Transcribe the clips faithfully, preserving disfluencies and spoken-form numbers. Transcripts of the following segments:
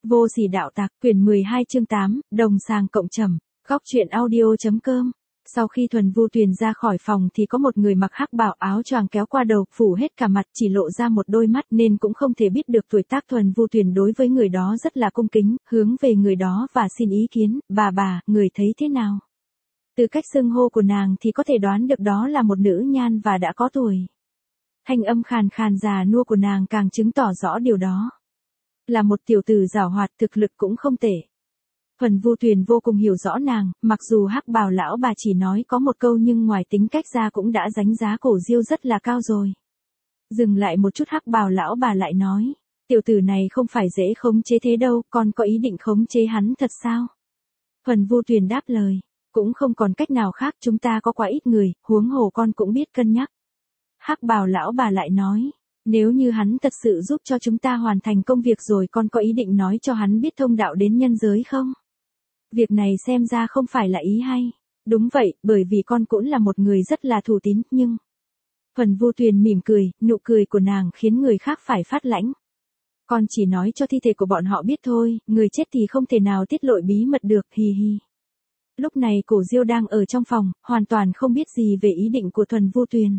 Vô sỉ đạo tặc, quyển mười hai chương tám, đồng sàng cộng trầm, góc truyện audio.com. Sau khi Thuần Vu Tuyền ra khỏi phòng thì có một người mặc hắc bào áo choàng kéo qua đầu, phủ hết cả mặt, chỉ lộ ra một đôi mắt nên cũng không thể biết được tuổi tác. Thuần Vu Tuyền đối với người đó rất là cung kính, hướng về người đó và xin ý kiến, bà bà, người thấy thế nào? Từ cách xưng hô của nàng thì có thể đoán được đó là một nữ nhan và đã có tuổi. Thanh âm khàn khàn già nua của nàng càng chứng tỏ rõ điều đó. Là một tiểu tử giảo hoạt, thực lực cũng không tệ. Thuần Vu Tuyền vô cùng hiểu rõ nàng, mặc dù hắc bào lão bà chỉ nói có một câu nhưng ngoài tính cách ra cũng đã đánh giá Cổ Diêu rất là cao rồi. Dừng lại một chút, hắc bào lão bà lại nói, tiểu tử này không phải dễ khống chế thế đâu, con có ý định khống chế hắn thật sao? Thuần Vu Tuyền đáp lời, cũng không còn cách nào khác, chúng ta có quá ít người, huống hồ con cũng biết cân nhắc. Hắc bào lão bà lại nói, nếu như hắn thật sự giúp cho chúng ta hoàn thành công việc rồi, con có ý định nói cho hắn biết thông đạo đến nhân giới không? Việc này xem ra không phải là ý hay. Đúng vậy, bởi vì con cũng là một người rất là thủ tín, nhưng... Thuần Vu Tuyền mỉm cười, nụ cười của nàng khiến người khác phải phát lãnh. Con chỉ nói cho thi thể của bọn họ biết thôi, người chết thì không thể nào tiết lộ bí mật được, hì hì. Lúc này Cổ Diêu đang ở trong phòng, hoàn toàn không biết gì về ý định của Thuần Vu Tuyền.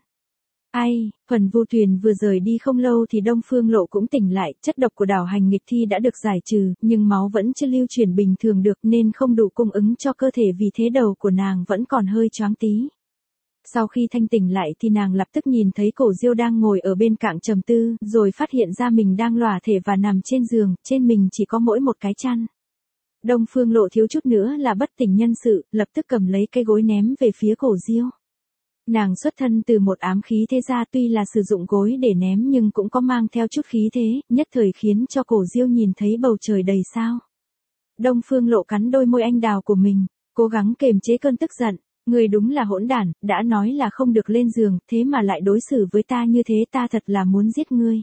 Ai, Thuần Vu Tuyền vừa rời đi không lâu thì Đông Phương Lộ cũng tỉnh lại, chất độc của đảo hành nghịch thi đã được giải trừ, nhưng máu vẫn chưa lưu chuyển bình thường được nên không đủ cung ứng cho cơ thể, vì thế đầu của nàng vẫn còn hơi choáng tí. Sau khi thanh tỉnh lại thì nàng lập tức nhìn thấy Cổ Diêu đang ngồi ở bên cạnh trầm tư, rồi phát hiện ra mình đang lòa thể và nằm trên giường, trên mình chỉ có mỗi một cái chăn. Đông Phương Lộ thiếu chút nữa là bất tỉnh nhân sự, lập tức cầm lấy cái gối ném về phía Cổ Diêu. Nàng xuất thân từ một ám khí thế gia, tuy là sử dụng gối để ném nhưng cũng có mang theo chút khí thế, nhất thời khiến cho Cổ Diêu nhìn thấy bầu trời đầy sao. Đông Phương Lộ cắn đôi môi anh đào của mình, cố gắng kềm chế cơn tức giận. Người đúng là hỗn đản, đã nói là không được lên giường, thế mà lại đối xử với ta như thế, ta thật là muốn giết ngươi.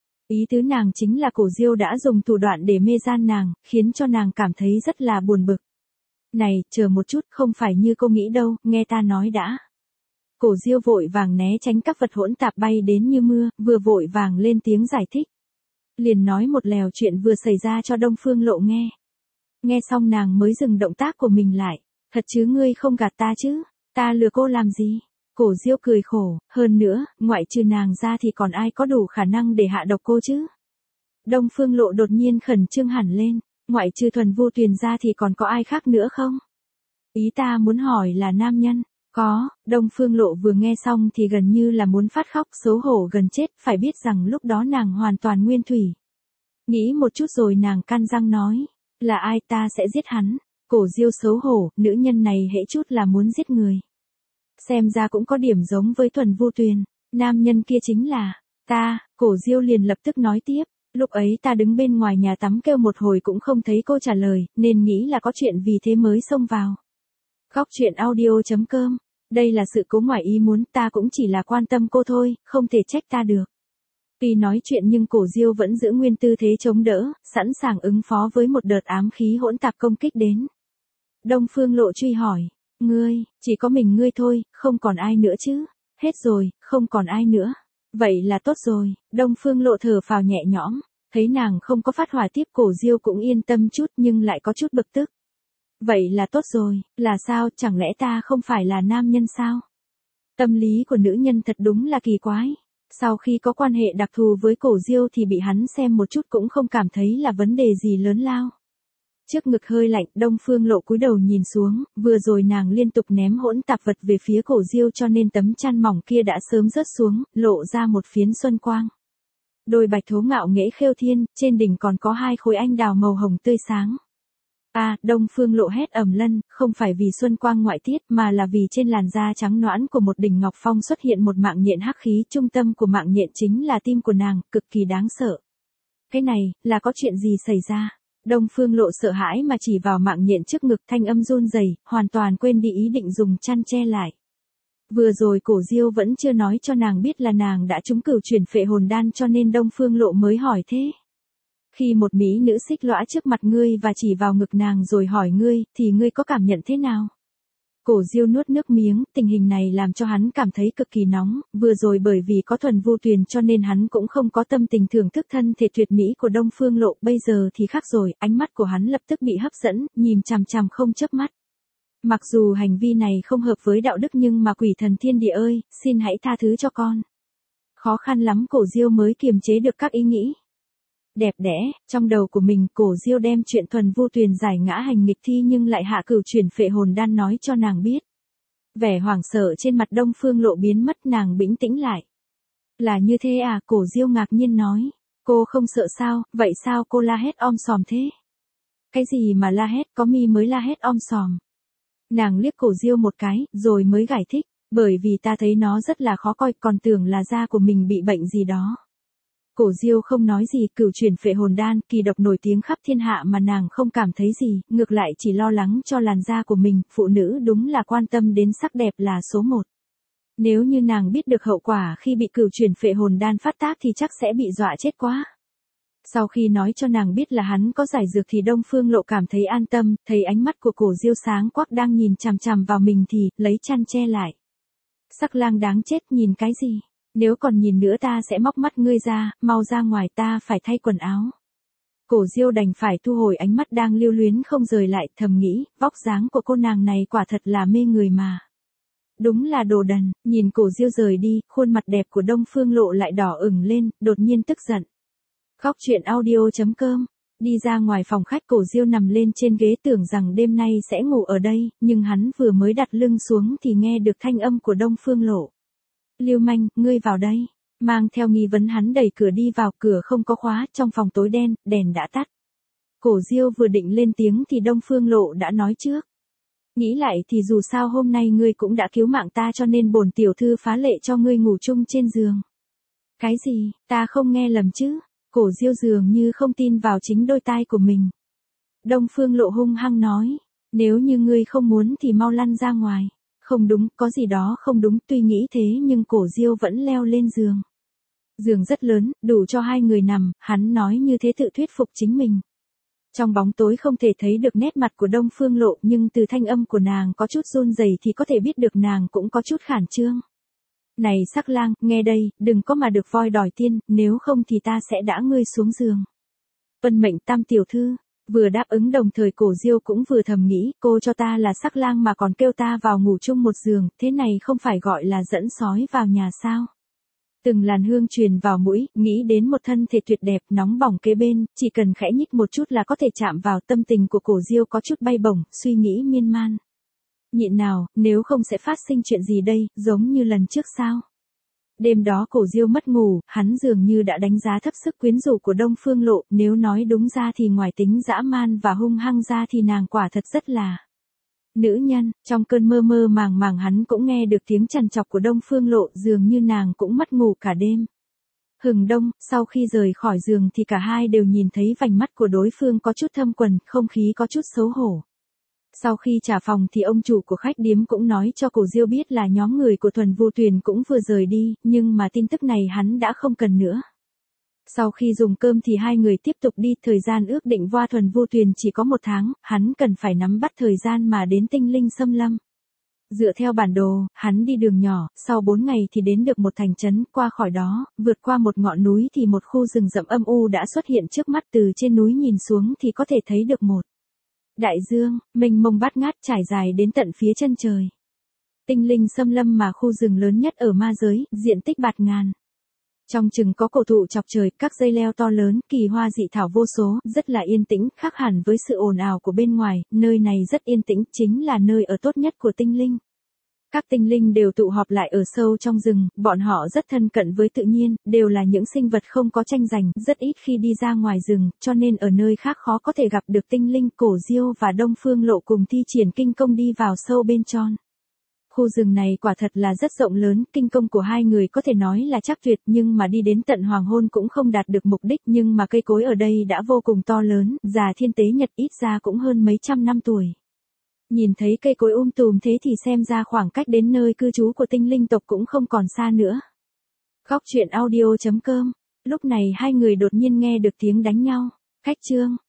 Ý tứ nàng chính là Cổ Diêu đã dùng thủ đoạn để mê gian nàng, khiến cho nàng cảm thấy rất là buồn bực. Này, chờ một chút, không phải như cô nghĩ đâu, nghe ta nói đã. Cổ Diêu vội vàng né tránh các vật hỗn tạp bay đến như mưa, vừa vội vàng lên tiếng giải thích. Liền nói một lèo chuyện vừa xảy ra cho Đông Phương Lộ nghe. Nghe xong nàng mới dừng động tác của mình lại. Thật chứ, ngươi không gạt ta chứ, ta lừa cô làm gì? Cổ Diêu cười khổ, hơn nữa, ngoại trừ nàng ra thì còn ai có đủ khả năng để hạ độc cô chứ? Đông Phương Lộ đột nhiên khẩn trương hẳn lên, ngoại trừ Thuần Vu Tuyền ra thì còn có ai khác nữa không? Ý ta muốn hỏi là nam nhân. Có, Đông Phương Lộ vừa nghe xong thì gần như là muốn phát khóc, xấu hổ gần chết, phải biết rằng lúc đó nàng hoàn toàn nguyên thủy. Nghĩ một chút rồi nàng căn răng nói, là ai, ta sẽ giết hắn. Cổ Diêu xấu hổ, nữ nhân này hễ chút là muốn giết người. Xem ra cũng có điểm giống với Thuần Vu Tuyền, nam nhân kia chính là, ta. Cổ Diêu liền lập tức nói tiếp, lúc ấy ta đứng bên ngoài nhà tắm kêu một hồi cũng không thấy cô trả lời, nên nghĩ là có chuyện vì thế mới xông vào. Góc truyện audio.com, đây là sự cố ngoài ý muốn, ta cũng chỉ là quan tâm cô thôi, không thể trách ta được. Tuy nói chuyện nhưng Cổ Diêu vẫn giữ nguyên tư thế chống đỡ, sẵn sàng ứng phó với một đợt ám khí hỗn tạp công kích đến. Đông Phương Lộ truy hỏi, ngươi, chỉ có mình ngươi thôi, không còn ai nữa chứ? Hết rồi, không còn ai nữa. Vậy là tốt rồi. Đông Phương Lộ thở phào nhẹ nhõm, thấy nàng không có phát hỏa tiếp, Cổ Diêu cũng yên tâm chút nhưng lại có chút bực tức. Vậy là tốt rồi, là sao, chẳng lẽ ta không phải là nam nhân sao? Tâm lý của nữ nhân thật đúng là kỳ quái. Sau khi có quan hệ đặc thù với Cổ Diêu thì bị hắn xem một chút cũng không cảm thấy là vấn đề gì lớn lao. Trước ngực hơi lạnh, Đông Phương Lộ cúi đầu nhìn xuống, vừa rồi nàng liên tục ném hỗn tạp vật về phía Cổ Diêu cho nên tấm chăn mỏng kia đã sớm rớt xuống, lộ ra một phiến xuân quang. Đôi bạch thố ngạo nghễ khêu thiên, trên đỉnh còn có hai khối anh đào màu hồng tươi sáng. À, Đông Phương Lộ hét ầm lên, không phải vì xuân quang ngoại tiết mà là vì trên làn da trắng nõn của một đỉnh ngọc phong xuất hiện một mạng nhện hắc khí, trung tâm của mạng nhện chính là tim của nàng, cực kỳ đáng sợ. Cái này, là có chuyện gì xảy ra? Đông Phương Lộ sợ hãi mà chỉ vào mạng nhện trước ngực, thanh âm run rẩy, hoàn toàn quên đi ý định dùng chăn che lại. Vừa rồi Cổ Diêu vẫn chưa nói cho nàng biết là nàng đã trúng cửu chuyển phệ hồn đan cho nên Đông Phương Lộ mới hỏi thế. Khi một mỹ nữ xích lõa trước mặt ngươi và chỉ vào ngực nàng rồi hỏi ngươi, thì ngươi có cảm nhận thế nào? Cổ Diêu nuốt nước miếng, tình hình này làm cho hắn cảm thấy cực kỳ nóng, vừa rồi bởi vì có Thuần Vu Tuyền cho nên hắn cũng không có tâm tình thưởng thức thân thể tuyệt mỹ của Đông Phương Lộ, bây giờ thì khác rồi, ánh mắt của hắn lập tức bị hấp dẫn, nhìn chằm chằm không chớp mắt. Mặc dù hành vi này không hợp với đạo đức nhưng mà quỷ thần thiên địa ơi, xin hãy tha thứ cho con. Khó khăn lắm Cổ Diêu mới kiềm chế được các ý nghĩ đẹp đẽ, trong đầu của mình. Cổ Diêu đem chuyện Thuần Vu Tuyền giải ngã hành nghịch thi nhưng lại hạ cửu chuyển phệ hồn đan nói cho nàng biết. Vẻ hoảng sợ trên mặt Đông Phương Lộ biến mất, nàng bình tĩnh lại. Là như thế à? Cổ Diêu ngạc nhiên nói. Cô không sợ sao? Vậy sao cô la hét om sòm thế? Cái gì mà la hét, có mi mới la hét om sòm. Nàng liếc Cổ Diêu một cái, rồi mới giải thích. Bởi vì ta thấy nó rất là khó coi, còn tưởng là da của mình bị bệnh gì đó. Cổ Diêu không nói gì, cửu chuyển phệ hồn đan, kỳ độc nổi tiếng khắp thiên hạ mà nàng không cảm thấy gì, ngược lại chỉ lo lắng cho làn da của mình, phụ nữ đúng là quan tâm đến sắc đẹp là số một. Nếu như nàng biết được hậu quả khi bị cửu chuyển phệ hồn đan phát tác thì chắc sẽ bị dọa chết quá. Sau khi nói cho nàng biết là hắn có giải dược thì Đông Phương Lộ cảm thấy an tâm, thấy ánh mắt của Cổ Diêu sáng quắc đang nhìn chằm chằm vào mình thì, lấy chăn che lại. Sắc lang đáng chết, nhìn cái gì? Nếu còn nhìn nữa ta sẽ móc mắt ngươi ra, mau ra ngoài, ta phải thay quần áo. Cổ Diêu đành phải thu hồi ánh mắt đang lưu luyến không rời lại, thầm nghĩ, vóc dáng của cô nàng này quả thật là mê người mà. Đúng là đồ đần. Nhìn Cổ Diêu rời đi, khuôn mặt đẹp của Đông Phương Lộ lại đỏ ửng lên, đột nhiên tức giận. Góc truyện audio chấm com. Đi ra ngoài phòng khách, Cổ Diêu nằm lên trên ghế tưởng rằng đêm nay sẽ ngủ ở đây, nhưng hắn vừa mới đặt lưng xuống thì nghe được thanh âm của Đông Phương Lộ. Lưu manh, ngươi vào đây. Mang theo nghi vấn hắn đẩy cửa đi vào, cửa không có khóa, trong phòng tối đen, đèn đã tắt. Cổ Diêu vừa định lên tiếng thì Đông Phương Lộ đã nói trước. Nghĩ lại thì dù sao hôm nay ngươi cũng đã cứu mạng ta cho nên bổn tiểu thư phá lệ cho ngươi ngủ chung trên giường. Cái gì, ta không nghe lầm chứ? Cổ Diêu dường như không tin vào chính đôi tai của mình. Đông Phương Lộ hung hăng nói, nếu như ngươi không muốn thì mau lăn ra ngoài. Không đúng, có gì đó không đúng, tuy nghĩ thế nhưng Cổ Diêu vẫn leo lên giường. Giường rất lớn, đủ cho hai người nằm, hắn nói như thế tự thuyết phục chính mình. Trong bóng tối không thể thấy được nét mặt của Đông Phương Lộ nhưng từ thanh âm của nàng có chút run rẩy thì có thể biết được nàng cũng có chút khản trương. Này sắc lang, nghe đây, đừng có mà được voi đòi tiên, nếu không thì ta sẽ đã ngươi xuống giường. Vân mệnh tam tiểu thư. Vừa đáp ứng đồng thời Cổ Diêu cũng vừa thầm nghĩ, cô cho ta là sắc lang mà còn kêu ta vào ngủ chung một giường, thế này không phải gọi là dẫn sói vào nhà sao? Từng làn hương truyền vào mũi, nghĩ đến một thân thể tuyệt đẹp nóng bỏng kế bên, chỉ cần khẽ nhích một chút là có thể chạm vào. Tâm tình của Cổ Diêu có chút bay bổng, suy nghĩ miên man. Nhịn nào, nếu không sẽ phát sinh chuyện gì đây, giống như lần trước sao? Đêm đó Cổ Diêu mất ngủ, hắn dường như đã đánh giá thấp sức quyến rũ của Đông Phương Lộ, nếu nói đúng ra thì ngoài tính dã man và hung hăng ra thì nàng quả thật rất là nữ nhân. Trong cơn mơ mơ màng màng hắn cũng nghe được tiếng trằn trọc của Đông Phương Lộ, dường như nàng cũng mất ngủ cả đêm. Hừng đông, sau khi rời khỏi giường thì cả hai đều nhìn thấy vành mắt của đối phương có chút thâm quầng, không khí có chút xấu hổ. Sau khi trả phòng thì ông chủ của khách điếm cũng nói cho Cổ Diêu biết là nhóm người của Thuần Vu Tuyền cũng vừa rời đi, nhưng mà tin tức này hắn đã không cần nữa. Sau khi dùng cơm thì hai người tiếp tục đi, thời gian ước định qua Thuần Vu Tuyền chỉ có một tháng, hắn cần phải nắm bắt thời gian mà đến Tinh Linh Xâm Lâm. Dựa theo bản đồ, hắn đi đường nhỏ, sau bốn ngày thì đến được một thành trấn, qua khỏi đó, vượt qua một ngọn núi thì một khu rừng rậm âm u đã xuất hiện trước mắt, từ trên núi nhìn xuống thì có thể thấy được một đại dương, mênh mông bát ngát trải dài đến tận phía chân trời. Tinh Linh Xâm Lâm mà khu rừng lớn nhất ở ma giới, diện tích bạt ngàn. Trong rừng có cổ thụ chọc trời, các dây leo to lớn, kỳ hoa dị thảo vô số, rất là yên tĩnh, khác hẳn với sự ồn ào của bên ngoài, nơi này rất yên tĩnh, chính là nơi ở tốt nhất của tinh linh. Các tinh linh đều tụ họp lại ở sâu trong rừng, bọn họ rất thân cận với tự nhiên, đều là những sinh vật không có tranh giành, rất ít khi đi ra ngoài rừng, cho nên ở nơi khác khó có thể gặp được tinh linh. Cổ Diêu và Đông Phương Lộ cùng thi triển kinh công đi vào sâu bên trong. Khu rừng này quả thật là rất rộng lớn, kinh công của hai người có thể nói là chắc tuyệt, nhưng mà đi đến tận hoàng hôn cũng không đạt được mục đích, nhưng mà cây cối ở đây đã vô cùng to lớn, già thiên tế nhật, ít ra cũng hơn mấy trăm năm tuổi. Nhìn thấy cây cối um tùm thế thì xem ra khoảng cách đến nơi cư trú của tinh linh tộc cũng không còn xa nữa. Góc truyện audio chấm com. Lúc này hai người đột nhiên nghe được tiếng đánh nhau. Khách trương,